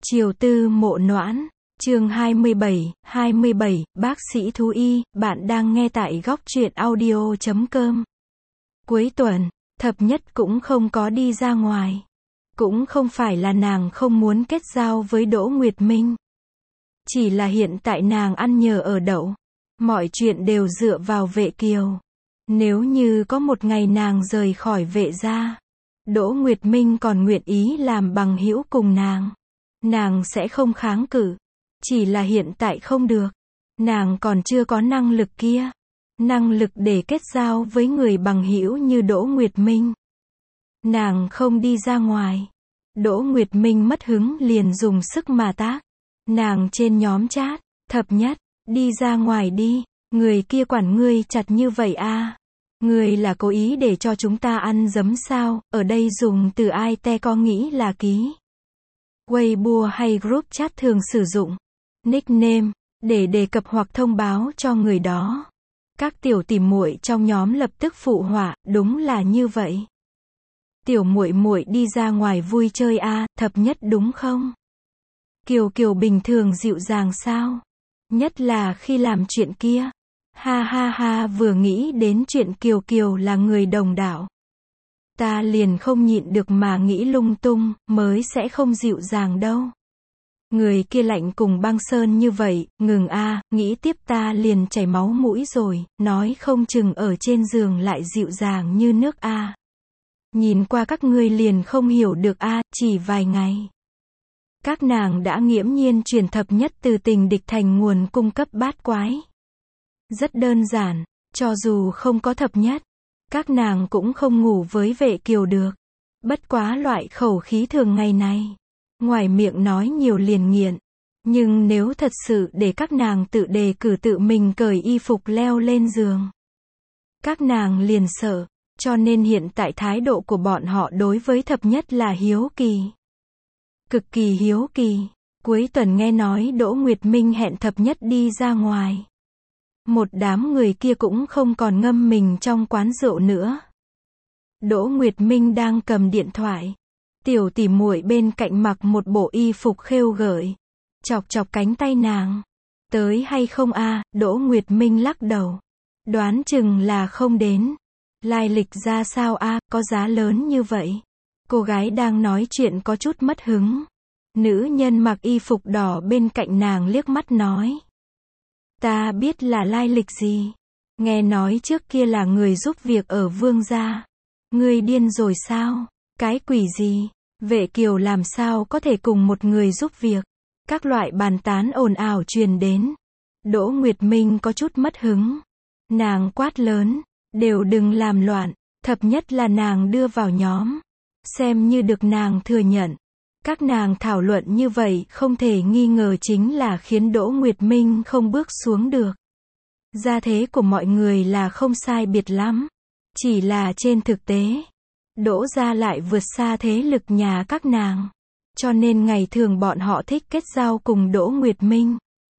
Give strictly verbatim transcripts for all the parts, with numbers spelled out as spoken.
Chiều tư mộ noãn, chương hai mươi bảy, hai mươi bảy, bác sĩ thú y, bạn đang nghe tại góc truyện audio chấm com. Cuối tuần, thập nhất cũng không có đi ra ngoài. Cũng không phải là nàng không muốn kết giao với Đỗ Nguyệt Minh. Chỉ là hiện tại nàng ăn nhờ ở đậu. Mọi chuyện đều dựa vào Vệ Kiều. Nếu như có một ngày nàng rời khỏi Vệ gia, Đỗ Nguyệt Minh còn nguyện ý làm bằng hữu cùng nàng, nàng sẽ không kháng cự. Chỉ là hiện tại không được. Nàng còn chưa có năng lực kia. Năng lực để kết giao với người bằng hữu như Đỗ Nguyệt Minh. Nàng không đi ra ngoài. Đỗ Nguyệt Minh mất hứng liền dùng sức mà tác. Nàng trên nhóm chat, thập nhất, đi ra ngoài đi, người kia quản ngươi chặt như vậy à. Ngươi là cố ý để cho chúng ta ăn giấm sao, ở đây dùng từ ai te có nghĩ là ký. Weibo hay group chat thường sử dụng nickname để đề cập hoặc thông báo cho người đó. Các tiểu tỉ muội trong nhóm lập tức phụ họa, đúng là như vậy. Tiểu muội muội đi ra ngoài vui chơi à, thập nhất đúng không? Kiều Kiều bình thường dịu dàng sao? Nhất là khi làm chuyện kia. Ha ha ha, vừa nghĩ đến chuyện Kiều Kiều là người đồng đạo, ta liền không nhịn được mà nghĩ lung tung, mới sẽ không dịu dàng đâu. Người kia lạnh cùng băng sơn như vậy, ngừng a, nghĩ tiếp ta liền chảy máu mũi rồi, nói không chừng ở trên giường lại dịu dàng như nước a. Nhìn qua các ngươi liền không hiểu được a, chỉ vài ngày. Các nàng đã nghiễm nhiên chuyển thập nhất từ tình địch thành nguồn cung cấp bát quái. Rất đơn giản, cho dù không có thập nhất, các nàng cũng không ngủ với Vệ Kiều được. Bất quá loại khẩu khí thường ngày này, ngoài miệng nói nhiều liền nghiện. Nhưng nếu thật sự để các nàng tự đề cử tự mình cởi y phục leo lên giường, các nàng liền sợ. Cho nên hiện tại thái độ của bọn họ đối với thập nhất là hiếu kỳ. Cực kỳ hiếu kỳ. Cuối tuần nghe nói Đỗ Nguyệt Minh hẹn thập nhất đi ra ngoài. Một đám người kia cũng không còn ngâm mình trong quán rượu nữa. Đỗ Nguyệt Minh đang cầm điện thoại. Tiểu tỉ muội bên cạnh mặc một bộ y phục khêu gợi. Chọc chọc cánh tay nàng. Tới hay không a? Đỗ Nguyệt Minh lắc đầu. Đoán chừng là không đến. Lai lịch ra sao a, có giá lớn như vậy? Cô gái đang nói chuyện có chút mất hứng. Nữ nhân mặc y phục đỏ bên cạnh nàng liếc mắt nói. Ta biết là lai lịch gì. Nghe nói trước kia là người giúp việc ở Vương gia. Ngươi điên rồi sao? Cái quỷ gì? Vệ Kiều làm sao có thể cùng một người giúp việc? Các loại bàn tán ồn ào truyền đến. Đỗ Nguyệt Minh có chút mất hứng. Nàng quát lớn. Đều đừng làm loạn. Thập nhất là nàng đưa vào nhóm. Xem như được nàng thừa nhận. Các nàng thảo luận như vậy không thể nghi ngờ chính là khiến Đỗ Nguyệt Minh không bước xuống được. Gia thế của mọi người là không sai biệt lắm. Chỉ là trên thực tế, Đỗ gia lại vượt xa thế lực nhà các nàng. Cho nên ngày thường bọn họ thích kết giao cùng Đỗ Nguyệt Minh.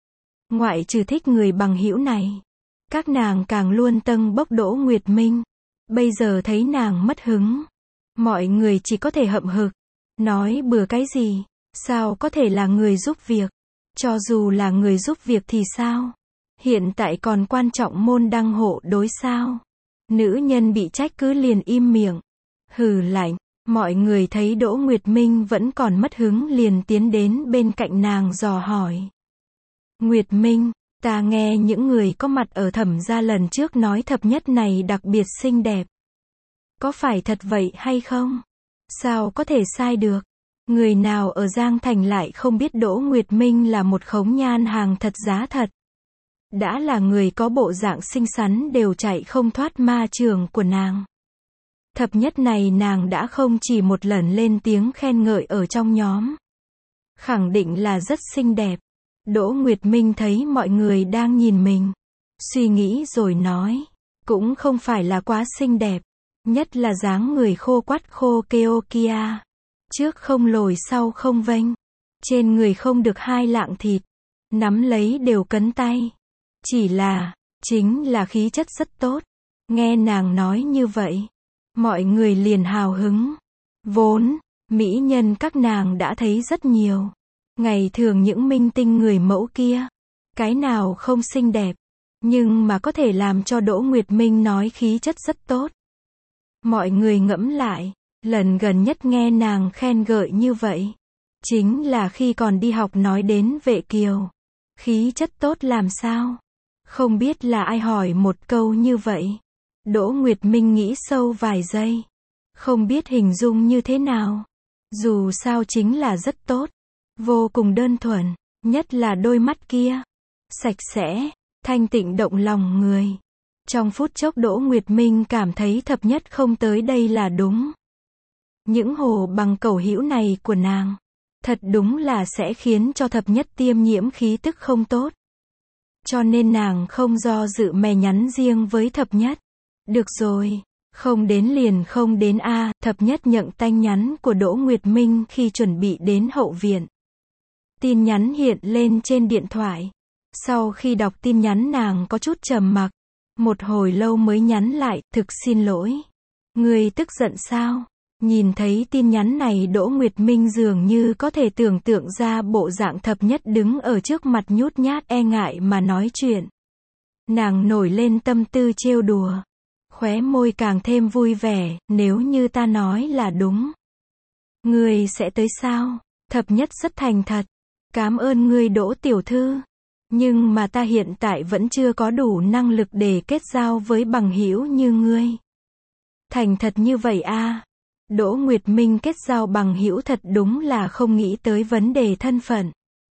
Ngoại trừ thích người bằng hữu này, các nàng càng luôn tâng bốc Đỗ Nguyệt Minh. Bây giờ thấy nàng mất hứng, mọi người chỉ có thể hậm hực. Nói bừa cái gì? Sao có thể là người giúp việc? Cho dù là người giúp việc thì sao? Hiện tại còn quan trọng môn đăng hộ đối sao? Nữ nhân bị trách cứ liền im miệng. Hừ lạnh. Mọi người thấy Đỗ Nguyệt Minh vẫn còn mất hứng liền tiến đến bên cạnh nàng dò hỏi. Nguyệt Minh, ta nghe những người có mặt ở Thẩm gia lần trước nói thập nhất này đặc biệt xinh đẹp. Có phải thật vậy hay không? Sao có thể sai được? Người nào ở Giang Thành lại không biết Đỗ Nguyệt Minh là một khống nhan hàng thật giá thật. Đã là người có bộ dạng xinh xắn đều chạy không thoát ma trường của nàng. Thập nhất này nàng đã không chỉ một lần lên tiếng khen ngợi ở trong nhóm. Khẳng định là rất xinh đẹp. Đỗ Nguyệt Minh thấy mọi người đang nhìn mình. Suy nghĩ rồi nói. Cũng không phải là quá xinh đẹp. Nhất là dáng người khô quắt khô keo kia. Trước không lồi sau không vênh. Trên người không được hai lạng thịt. Nắm lấy đều cấn tay. Chỉ là, chính là khí chất rất tốt. Nghe nàng nói như vậy, mọi người liền hào hứng. Vốn, mỹ nhân các nàng đã thấy rất nhiều. Ngày thường những minh tinh người mẫu kia, cái nào không xinh đẹp, nhưng mà có thể làm cho Đỗ Nguyệt Minh nói khí chất rất tốt. Mọi người ngẫm lại, lần gần nhất nghe nàng khen gợi như vậy, chính là khi còn đi học nói đến Vệ Kiều. Khí chất tốt làm sao? Không biết là ai hỏi một câu như vậy. Đỗ Nguyệt Minh nghĩ sâu vài giây. Không biết hình dung như thế nào. Dù sao chính là rất tốt. Vô cùng đơn thuần. Nhất là đôi mắt kia. Sạch sẽ, thanh tịnh động lòng người. Trong phút chốc Đỗ Nguyệt Minh cảm thấy thập nhất không tới đây là đúng. Những hồ bằng cẩu hữu này của nàng, thật đúng là sẽ khiến cho thập nhất tiêm nhiễm khí tức không tốt. Cho nên nàng không do dự mè nhắn riêng với thập nhất. Được rồi, không đến liền không đến a. Thập nhất nhận tin nhắn của Đỗ Nguyệt Minh khi chuẩn bị đến hậu viện. Tin nhắn hiện lên trên điện thoại. Sau khi đọc tin nhắn nàng có chút trầm mặc. Một hồi lâu mới nhắn lại, thực xin lỗi. Ngươi tức giận sao? Nhìn thấy tin nhắn này Đỗ Nguyệt Minh dường như có thể tưởng tượng ra bộ dạng thập nhất đứng ở trước mặt nhút nhát e ngại mà nói chuyện. Nàng nổi lên tâm tư trêu đùa. Khóe môi càng thêm vui vẻ, nếu như ta nói là đúng. Ngươi sẽ tới sao? Thập nhất rất thành thật. Cảm ơn ngươi Đỗ tiểu thư. Nhưng mà ta hiện tại vẫn chưa có đủ năng lực để kết giao với bằng hữu như ngươi. Thành thật như vậy a. À. Đỗ Nguyệt Minh kết giao bằng hữu thật đúng là không nghĩ tới vấn đề thân phận.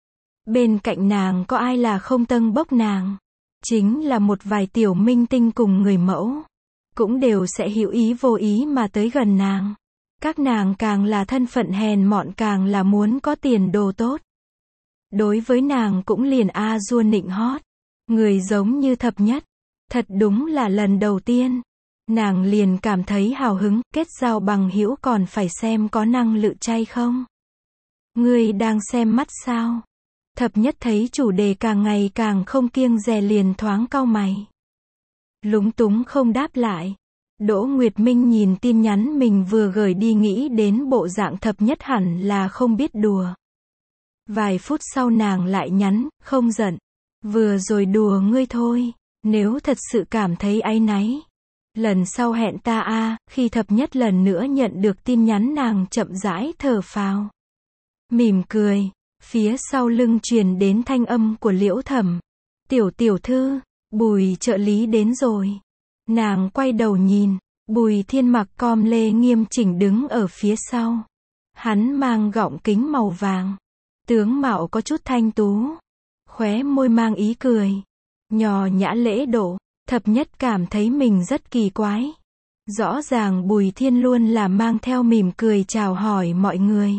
Bên cạnh nàng có ai là không tâng bốc nàng. Chính là một vài tiểu minh tinh cùng người mẫu. Cũng đều sẽ hữu ý vô ý mà tới gần nàng. Các nàng càng là thân phận hèn mọn càng là muốn có tiền đồ tốt. Đối với nàng cũng liền a dua nịnh hót. Người giống như thập nhất. Thật đúng là lần đầu tiên. Nàng liền cảm thấy hào hứng, kết giao bằng hữu còn phải xem có năng lự chay không. Ngươi đang xem mắt sao? Thập nhất thấy chủ đề càng ngày càng không kiêng dè liền thoáng cau mày. Lúng túng không đáp lại. Đỗ Nguyệt Minh nhìn tin nhắn mình vừa gửi đi nghĩ đến bộ dạng thập nhất hẳn là không biết đùa. Vài phút sau nàng lại nhắn, không giận. Vừa rồi đùa ngươi thôi, nếu thật sự cảm thấy áy náy. Lần sau hẹn ta a. À, khi thập nhất lần nữa nhận được tin nhắn nàng chậm rãi thở phào. Mỉm cười, phía sau lưng truyền đến thanh âm của Liễu Thẩm. Tiểu tiểu thư, Bùi trợ lý đến rồi. Nàng quay đầu nhìn, Bùi Thiên mặc com lê nghiêm chỉnh đứng ở phía sau. Hắn mang gọng kính màu vàng. Tướng mạo có chút thanh tú. Khóe môi mang ý cười. Nhò nhã lễ độ. Thập nhất cảm thấy mình rất kỳ quái. Rõ ràng Bùi Thiên luôn là mang theo mỉm cười chào hỏi mọi người.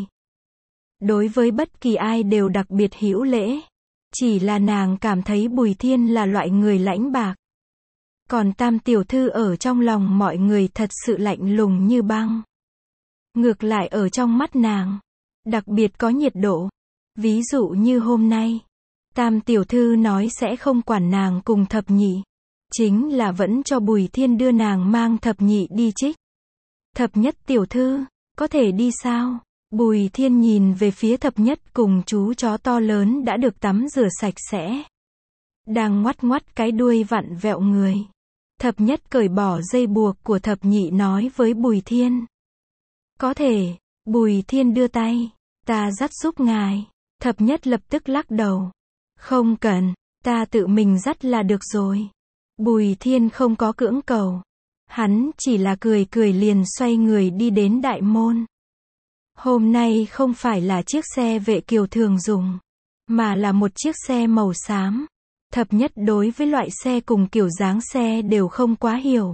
Đối với bất kỳ ai đều đặc biệt hữu lễ. Chỉ là nàng cảm thấy Bùi Thiên là loại người lãnh bạc. Còn Tam tiểu thư ở trong lòng mọi người thật sự lạnh lùng như băng. Ngược lại ở trong mắt nàng, đặc biệt có nhiệt độ. Ví dụ như hôm nay, Tam tiểu thư nói sẽ không quản nàng cùng thập nhị. Chính là vẫn cho Bùi Thiên đưa nàng mang thập nhị đi trích. Thập nhất tiểu thư, có thể đi sao? Bùi Thiên nhìn về phía thập nhất cùng chú chó to lớn đã được tắm rửa sạch sẽ. Đang ngoắt ngoắt cái đuôi vặn vẹo người. Thập nhất cởi bỏ dây buộc của thập nhị nói với Bùi Thiên. Có thể, Bùi Thiên đưa tay. Ta dắt giúp ngài. Thập nhất lập tức lắc đầu. Không cần, ta tự mình dắt là được rồi. Bùi Thiên không có cưỡng cầu. Hắn chỉ là cười cười liền xoay người đi đến đại môn. Hôm nay không phải là chiếc xe Vệ Kiều thường dùng, mà là một chiếc xe màu xám. Thập nhất đối với loại xe cùng kiểu dáng xe đều không quá hiểu.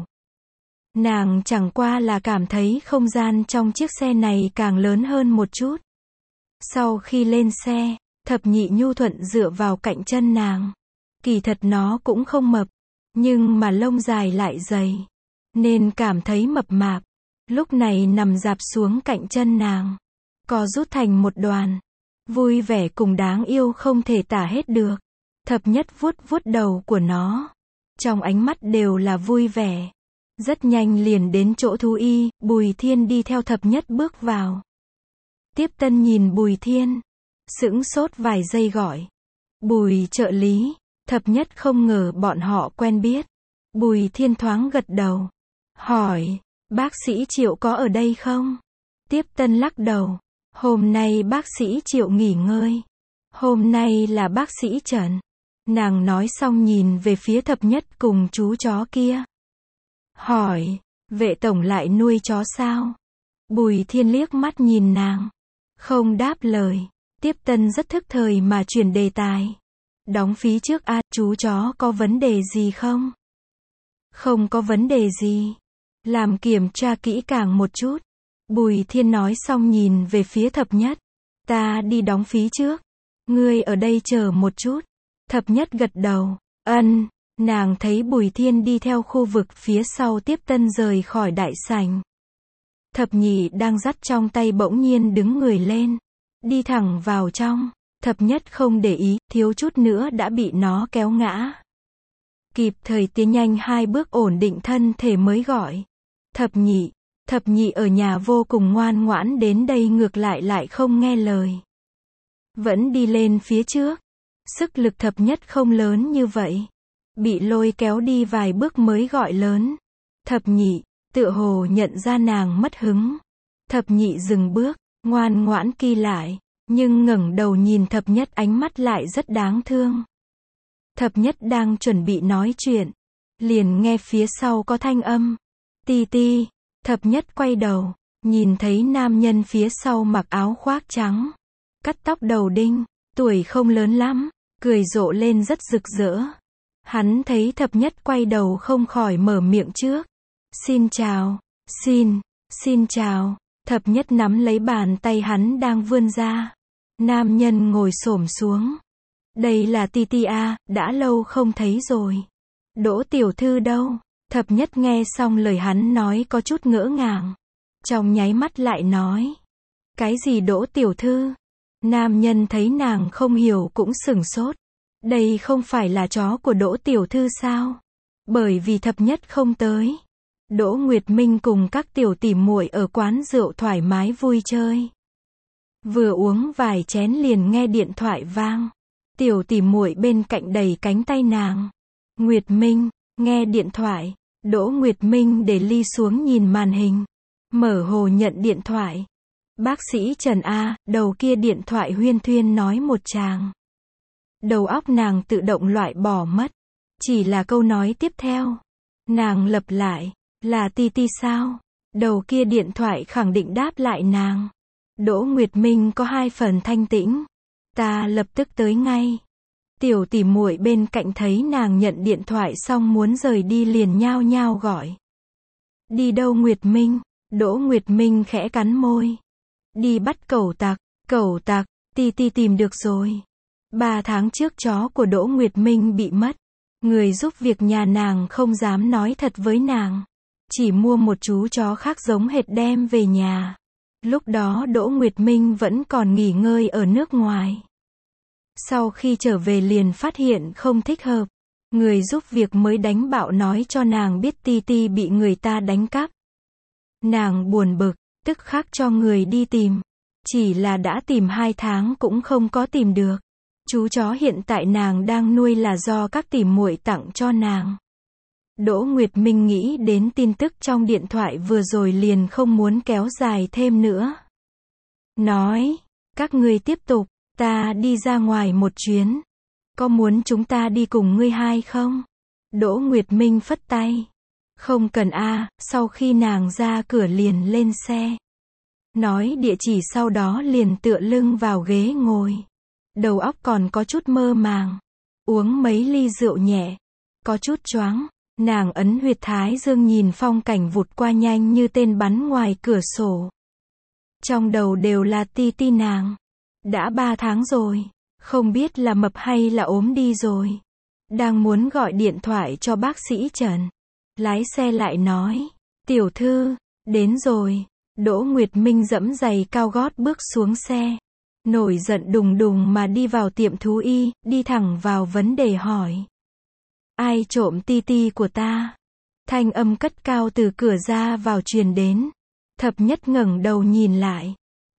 Nàng chẳng qua là cảm thấy không gian trong chiếc xe này càng lớn hơn một chút. Sau khi lên xe, thập nhị nhu thuận dựa vào cạnh chân nàng. Kỳ thật nó cũng không mập, nhưng mà lông dài lại dày, nên cảm thấy mập mạp. Lúc này nằm dạp xuống cạnh chân nàng, co rút thành một đoàn, vui vẻ cùng đáng yêu không thể tả hết được. Thập nhất vuốt vuốt đầu của nó, trong ánh mắt đều là vui vẻ. Rất nhanh liền đến chỗ thú y, Bùi Thiên đi theo thập nhất bước vào. Tiếp tân nhìn Bùi Thiên, sững sốt vài giây gọi. Bùi trợ lý. Thập nhất không ngờ bọn họ quen biết. Bùi Thiên thoáng gật đầu. Hỏi, bác sĩ Triệu có ở đây không? Tiếp Tân lắc đầu. Hôm nay bác sĩ Triệu nghỉ ngơi. Hôm nay là bác sĩ Trần. Nàng nói xong nhìn về phía thập nhất cùng chú chó kia. Hỏi, vệ tổng lại nuôi chó sao? Bùi Thiên liếc mắt nhìn nàng. Không đáp lời. Tiếp Tân rất thức thời mà chuyển đề tài. Đóng phí trước a, à, chú chó có vấn đề gì không? Không có vấn đề gì. Làm kiểm tra kỹ càng một chút. Bùi Thiên nói xong nhìn về phía thập nhất. Ta đi đóng phí trước. Ngươi ở đây chờ một chút. Thập nhất gật đầu. Ân. Nàng thấy Bùi Thiên đi theo khu vực phía sau Tiếp Tân rời khỏi đại sảnh. Thập nhị đang dắt trong tay bỗng nhiên đứng người lên. Đi thẳng vào trong. Thập nhất không để ý, thiếu chút nữa đã bị nó kéo ngã. Kịp thời tiến nhanh hai bước ổn định thân thể mới gọi. Thập nhị. Thập nhị ở nhà vô cùng ngoan ngoãn, đến đây ngược lại lại không nghe lời. Vẫn đi lên phía trước. Sức lực thập nhất không lớn như vậy. Bị lôi kéo đi vài bước mới gọi lớn. Thập nhị. Tựa hồ nhận ra nàng mất hứng. Thập nhị dừng bước, ngoan ngoãn kỳ lại. Nhưng ngẩng đầu nhìn thập nhất, ánh mắt lại rất đáng thương. Thập nhất đang chuẩn bị nói chuyện. Liền nghe phía sau có thanh âm. Ti ti. Thập nhất quay đầu. Nhìn thấy nam nhân phía sau mặc áo khoác trắng. Cắt tóc đầu đinh. Tuổi không lớn lắm. Cười rộ lên rất rực rỡ. Hắn thấy thập nhất quay đầu không khỏi mở miệng trước. Xin chào. Xin. Xin chào. Thập nhất nắm lấy bàn tay hắn đang vươn ra. Nam nhân ngồi xổm xuống. Đây là Ti Ti à, đã lâu không thấy rồi. Đỗ tiểu thư đâu? Thập nhất nghe xong lời hắn nói có chút ngỡ ngàng. Trong nháy mắt lại nói. Cái gì Đỗ tiểu thư? Nam nhân thấy nàng không hiểu cũng sửng sốt. Đây không phải là chó của Đỗ tiểu thư sao? Bởi vì thập nhất không tới. Đỗ Nguyệt Minh cùng các tiểu tỷ muội ở quán rượu thoải mái vui chơi. Vừa uống vài chén liền nghe điện thoại vang. Tiểu tỷ muội bên cạnh đẩy cánh tay nàng. Nguyệt Minh, nghe điện thoại. Đỗ Nguyệt Minh để ly xuống nhìn màn hình. Mở hồ nhận điện thoại. Bác sĩ Trần A, đầu kia điện thoại huyên thuyên nói một tràng. Đầu óc nàng tự động loại bỏ mất. Chỉ là câu nói tiếp theo. Nàng lặp lại. Là Ti Ti sao? Đầu kia điện thoại khẳng định đáp lại nàng. Đỗ Nguyệt Minh có hai phần thanh tĩnh. Ta lập tức tới ngay. Tiểu tỷ muội bên cạnh thấy nàng nhận điện thoại xong muốn rời đi liền nhao nhao gọi. Đi đâu Nguyệt Minh? Đỗ Nguyệt Minh khẽ cắn môi. Đi bắt cẩu tặc. Cẩu tặc. Ti Ti tìm được rồi. Ba tháng trước chó của Đỗ Nguyệt Minh bị mất. Người giúp việc nhà nàng không dám nói thật với nàng. Chỉ mua một chú chó khác giống hệt đem về nhà. Lúc đó Đỗ Nguyệt Minh vẫn còn nghỉ ngơi ở nước ngoài. Sau khi trở về liền phát hiện không thích hợp. Người giúp việc mới đánh bạo nói cho nàng biết Ti Ti bị người ta đánh cắp. Nàng buồn bực, tức khắc cho người đi tìm. Chỉ là đã tìm hai tháng cũng không có tìm được. Chú chó hiện tại nàng đang nuôi là do các tỷ muội tặng cho nàng. Đỗ Nguyệt Minh nghĩ đến tin tức trong điện thoại vừa rồi liền không muốn kéo dài thêm nữa. Nói, các ngươi tiếp tục, ta đi ra ngoài một chuyến. Có muốn chúng ta đi cùng ngươi hai không? Đỗ Nguyệt Minh phất tay. Không cần a, sau khi nàng ra cửa liền lên xe. Nói địa chỉ sau đó liền tựa lưng vào ghế ngồi. Đầu óc còn có chút mơ màng. Uống mấy ly rượu nhẹ. Có chút choáng. Nàng ấn huyệt thái dương nhìn phong cảnh vụt qua nhanh như tên bắn ngoài cửa sổ. Trong đầu đều là Ti Ti nàng. Đã ba tháng rồi. Không biết là mập hay là ốm đi rồi. Đang muốn gọi điện thoại cho bác sĩ Trần. Lái xe lại nói. Tiểu thư, đến rồi. Đỗ Nguyệt Minh giẫm giày cao gót bước xuống xe. Nổi giận đùng đùng mà đi vào tiệm thú y, đi thẳng vào vấn đề hỏi. Ai trộm Ti Ti của ta? Thanh âm cất cao từ cửa ra vào truyền đến. Thập nhất ngẩng đầu nhìn lại.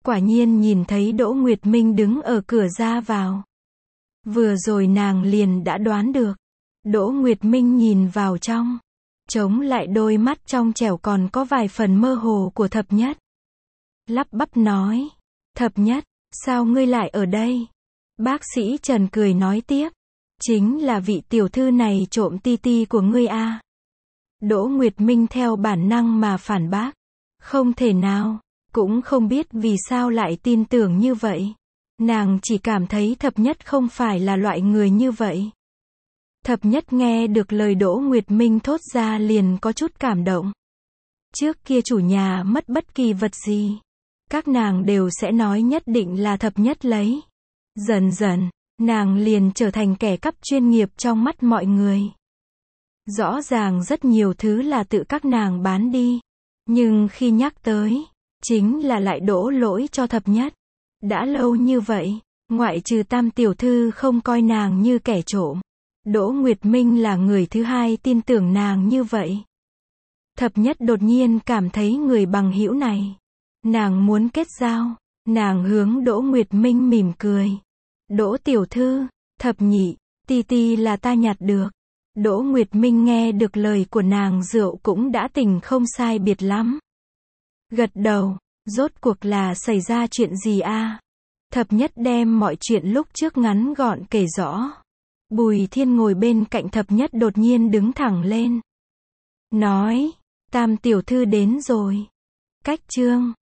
quả nhiên nhìn thấy Đỗ Nguyệt Minh đứng ở cửa ra vào. Vừa rồi nàng liền đã đoán được. Đỗ Nguyệt Minh nhìn vào trong, chống lại đôi mắt trong trẻo còn có vài phần mơ hồ của Thập Nhất. Lắp bắp nói, Thập Nhất, sao ngươi lại ở đây? Bác sĩ Trần cười nói tiếp, chính là vị tiểu thư này trộm ti ti của ngươi a. Đỗ Nguyệt Minh theo bản năng mà phản bác, không thể nào, cũng không biết vì sao lại tin tưởng như vậy. Nàng chỉ cảm thấy Thập Nhất không phải là loại người như vậy. Thập Nhất nghe được lời Đỗ Nguyệt Minh thốt ra liền có chút cảm động. Trước kia chủ nhà mất bất kỳ vật gì, các nàng đều sẽ nói nhất định là Thập Nhất lấy. Dần dần, nàng liền trở thành kẻ cắp chuyên nghiệp trong mắt mọi người. Rõ ràng rất nhiều thứ là tự các nàng bán đi, nhưng khi nhắc tới, chính là lại đổ lỗi cho Thập Nhất. Đã lâu như vậy, ngoại trừ Tam tiểu thư không coi nàng như kẻ trộm, Đỗ Nguyệt Minh là người thứ hai tin tưởng nàng như vậy. Thập Nhất đột nhiên cảm thấy người bằng hữu này, nàng muốn kết giao. Nàng hướng Đỗ Nguyệt Minh mỉm cười. Đỗ tiểu thư, Thập nhị, ti ti là ta nhặt được. Đỗ Nguyệt Minh nghe được lời của nàng rượu cũng đã tỉnh không sai biệt lắm. Gật đầu, rốt cuộc là xảy ra chuyện gì a? Thập Nhất đem mọi chuyện lúc trước ngắn gọn kể rõ. Bùi Thiên ngồi bên cạnh Thập Nhất đột nhiên đứng thẳng lên. Nói, Tam tiểu thư đến rồi. Cách chương